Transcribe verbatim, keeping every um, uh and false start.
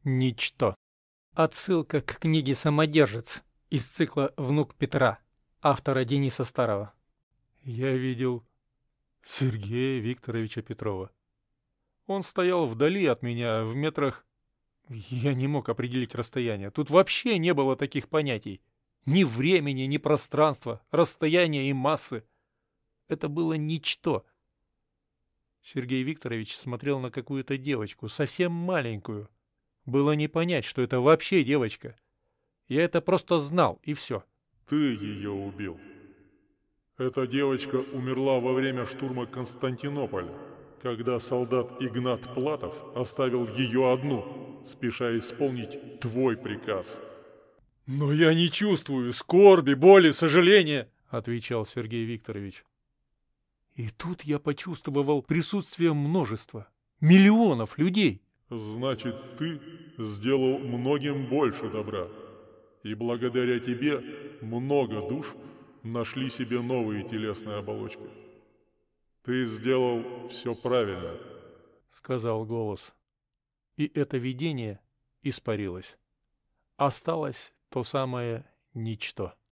Ничто. Отсылка к книге «Самодержец» из цикла «Внук Петра» автора Дениса Старова. Я видел Сергея Викторовича Петрова. Он стоял вдали от меня, в метрах... Я не мог определить расстояние. Тут вообще не было таких понятий. Ни времени, ни пространства, расстояния и массы. Это было ничто. Сергей Викторович смотрел на какую-то девочку, совсем маленькую. Было не понять, что это вообще девочка. Я это просто знал, и все. Ты ее убил. Эта девочка умерла во время штурма Константинополя, когда солдат Игнат Платов оставил ее одну, спеша исполнить твой приказ. «Но я не чувствую скорби, боли, сожаления», — отвечал Сергей Викторович. И тут я почувствовал присутствие множества, миллионов людей. Значит, ты сделал многим больше добра. И благодаря тебе много душ нашли себе новые телесные оболочки. Ты сделал все правильно, — сказал голос. И это видение испарилось. Осталось то самое ничто.